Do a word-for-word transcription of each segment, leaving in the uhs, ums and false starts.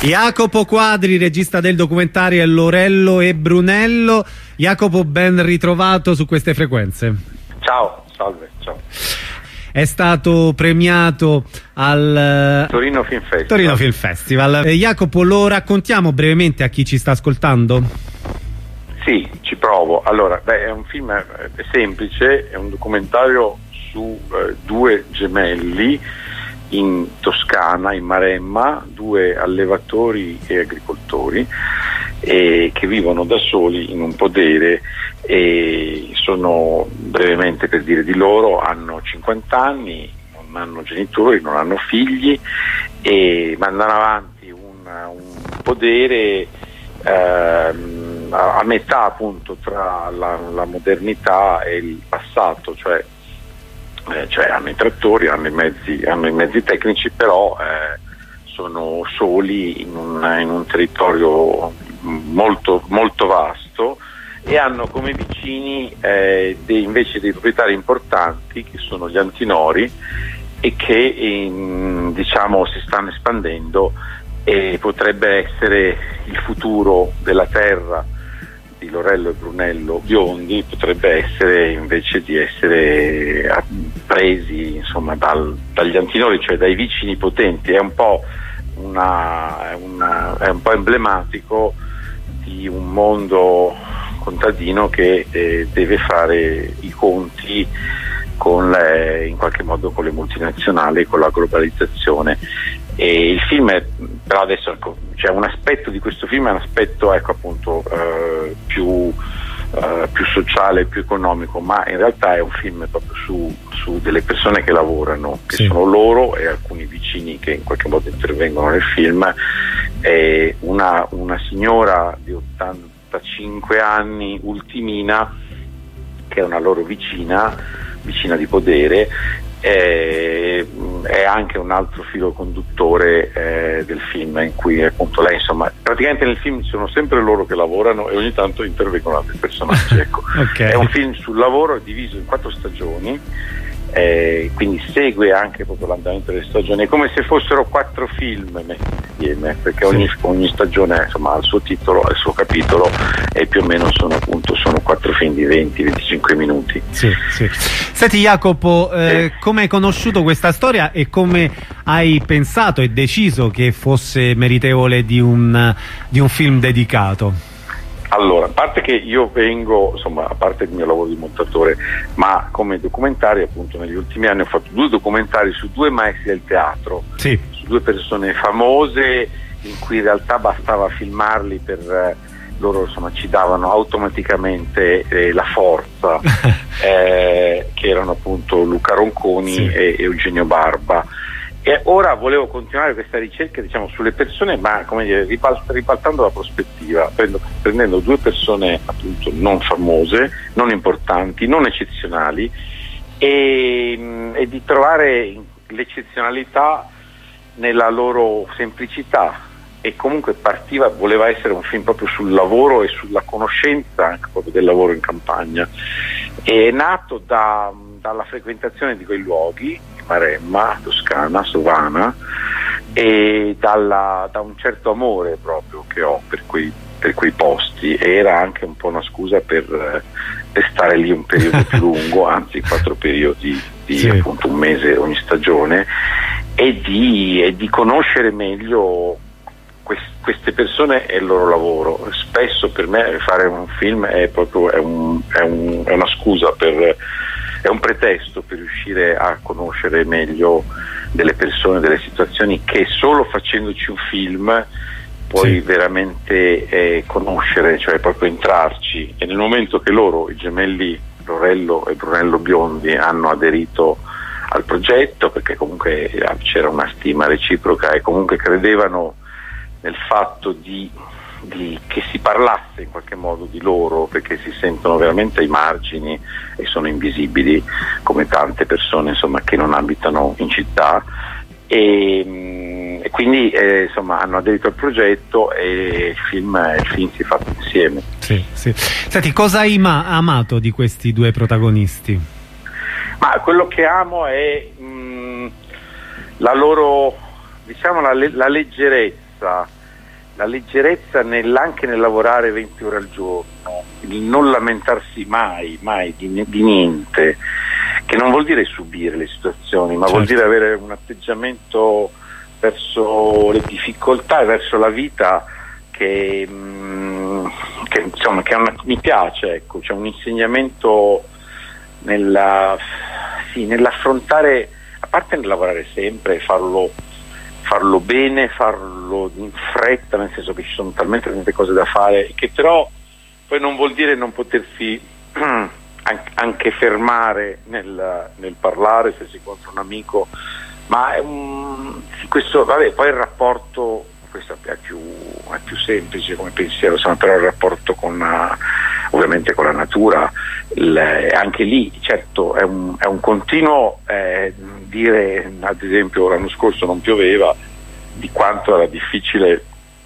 Jacopo Quadri, regista del documentario Lorello e Brunello. Jacopo, ben ritrovato su queste frequenze. Ciao, salve, ciao. È stato premiato al Torino Film Festival. Torino Film Festival. Eh, Jacopo, lo raccontiamo brevemente a chi ci sta ascoltando? Sì, ci provo. Allora, beh, è un film è semplice, è un documentario su eh, due gemelli in Toscana, in Maremma, due allevatori e agricoltori eh, che vivono da soli in un podere e sono, brevemente per dire di loro, hanno cinquanta anni, non hanno genitori, non hanno figli e mandano avanti un, un podere ehm, a, a metà appunto tra la, la modernità e il passato, cioè Eh, cioè hanno i trattori, hanno i mezzi, hanno i mezzi tecnici, però eh, sono soli in un, in un territorio molto, molto vasto e hanno come vicini eh, dei, invece dei proprietari importanti che sono gli antinori e che in, diciamo si stanno espandendo e potrebbe essere il futuro della terra di Lorello e Brunello biondi, potrebbe essere invece di essere presi insomma dal, dagli antinori, cioè dai vicini potenti. È un po' una, una è un po' emblematico di un mondo contadino che eh, deve fare i conti con le, in qualche modo con le multinazionali, con la globalizzazione. E il film è, però adesso ecco, c'è un aspetto di questo film, è un aspetto ecco appunto eh, più, eh, più sociale, più economico, ma in realtà è un film proprio su, su delle persone che lavorano, che sì. sono loro e alcuni vicini che in qualche modo intervengono nel film. È una, una signora di ottantacinque anni, ultimina, che è una loro vicina, vicina di podere. È, è anche un altro filo conduttore eh, del film, in cui appunto lei, insomma, praticamente nel film sono sempre loro che lavorano e ogni tanto intervengono altri personaggi, ecco. Okay. È un film sul lavoro diviso in quattro stagioni, eh, quindi segue anche proprio l'andamento delle stagioni, è come se fossero quattro film messi insieme, perché ogni, sì. ogni stagione insomma ha il suo titolo, ha il suo capitolo e più o meno sono appunto sono quattro film di venti venticinque minuti. Sì, sì. Senti Jacopo, eh, eh. come hai conosciuto questa storia e come hai pensato e deciso che fosse meritevole di un, di un film dedicato? Allora, a parte che io vengo, insomma, a parte il mio lavoro di montatore, ma come documentari, appunto, negli ultimi anni ho fatto due documentari su due maestri del teatro, sì. su due persone famose, in cui in realtà bastava filmarli per eh, loro, insomma, ci davano automaticamente eh, la forza, eh, che erano appunto Luca Ronconi sì. e Eugenio Barba. E ora volevo continuare questa ricerca, diciamo, sulle persone, ma come dire, ripalt- ribaltando la prospettiva, prendo, prendendo due persone appunto non famose, non importanti, non eccezionali, e, e di trovare l'eccezionalità nella loro semplicità. E comunque partiva, voleva essere un film proprio sul lavoro e sulla conoscenza anche proprio del lavoro in campagna. È nato da, dalla frequentazione di quei luoghi, Maremma, Toscana, Sovana, e dalla, da un certo amore proprio che ho per quei, per quei posti, e era anche un po' una scusa per, per stare lì un periodo più lungo, anzi quattro periodi di sì. appunto un mese ogni stagione, e di, e di conoscere meglio queste persone e il loro lavoro. Spesso per me fare un film è proprio è, un, è, un, è una scusa, per, è un pretesto per riuscire a conoscere meglio delle persone, delle situazioni che solo facendoci un film puoi sì. veramente eh, conoscere, cioè proprio entrarci. E nel momento che loro, i gemelli Lorello e Brunello biondi, hanno aderito al progetto, perché comunque c'era una stima reciproca e comunque credevano nel fatto di, di che si parlasse in qualche modo di loro, perché si sentono veramente ai margini e sono invisibili come tante persone, insomma, che non abitano in città, e, e quindi eh, insomma hanno aderito al progetto e il film, il film si è fatto insieme. Sì, sì. Senti, cosa hai ma- amato di questi due protagonisti? Ma quello che amo è mh, la loro, diciamo, la, la leggerezza la leggerezza nel, anche nel lavorare venti ore al giorno, il non lamentarsi mai, mai di, di niente, che non vuol dire subire le situazioni, ma certo. vuol dire avere un atteggiamento verso le difficoltà e verso la vita che, mh, che insomma che una, mi piace, ecco, c'è un insegnamento nella, sì, nell'affrontare, a parte nel lavorare sempre, farlo farlo bene, farlo in fretta, nel senso che ci sono talmente tante cose da fare, che però poi non vuol dire non potersi anche fermare nel, nel parlare se si incontra un amico, ma è un, questo, vabbè, poi il rapporto, questo è più, è più semplice come pensiero, insomma, però il rapporto con uh, ovviamente con la natura, il, anche lì certo è un, è un continuo eh, dire, ad esempio l'anno scorso non pioveva, di quanto era difficile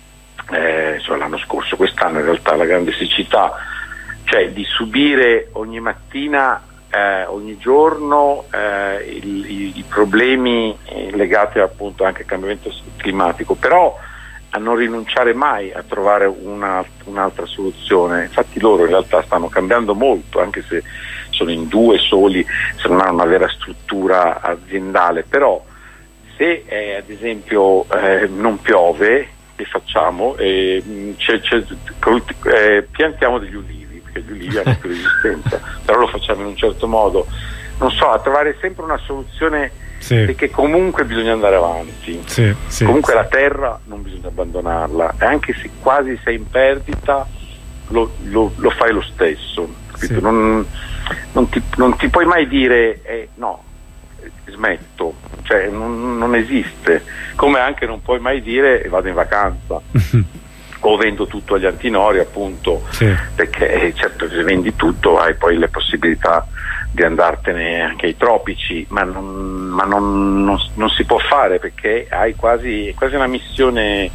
eh, cioè, l'anno scorso, quest'anno in realtà la grande siccità, cioè di subire ogni mattina, eh, ogni giorno eh, il, i, i problemi legati appunto anche al cambiamento climatico, però a non rinunciare mai a trovare una, un'altra soluzione. Infatti loro in realtà stanno cambiando molto, anche se sono in due soli, se non hanno una vera struttura aziendale, però se eh, ad esempio eh, non piove, che facciamo? Eh, c'è, c'è, eh, piantiamo degli ulivi, perché gli ulivi hanno più resistenza, però lo facciamo in un certo modo, non so, a trovare sempre una soluzione. Sì. Perché comunque bisogna andare avanti, sì, sì, comunque sì. La terra non bisogna abbandonarla, e anche se quasi sei in perdita lo, lo, lo fai lo stesso, sì. non, non, ti, non ti puoi mai dire eh, no, smetto, cioè non, non esiste, come anche non puoi mai dire vado in vacanza o vendo tutto agli antinori, appunto, sì. Perché certo se vendi tutto hai poi le possibilità di andartene anche ai tropici, ma non, ma non, non, non si può fare, perché hai quasi, quasi una missione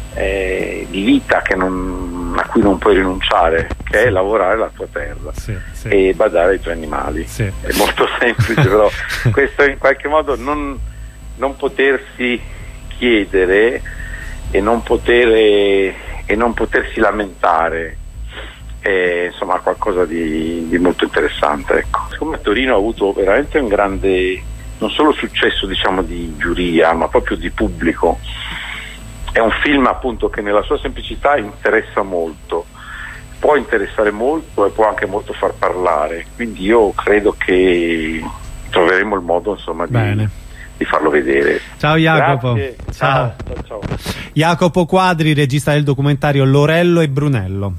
eh, di vita che non, a cui non puoi rinunciare, che sì. È lavorare la tua terra, sì, sì. E badare ai tuoi animali, sì. È molto semplice, però questo in qualche modo non, non potersi chiedere e non, poter, e non potersi lamentare è insomma qualcosa di, di molto interessante, ecco. Siccome Torino ha avuto veramente un grande, non solo successo diciamo di giuria, ma proprio di pubblico, è un film appunto che nella sua semplicità interessa molto, può interessare molto e può anche molto far parlare, quindi io credo che troveremo il modo insomma di, di farlo vedere. Ciao Jacopo. Ciao. Ciao. Ciao, ciao. Jacopo Quadri, regista del documentario Lorello e Brunello.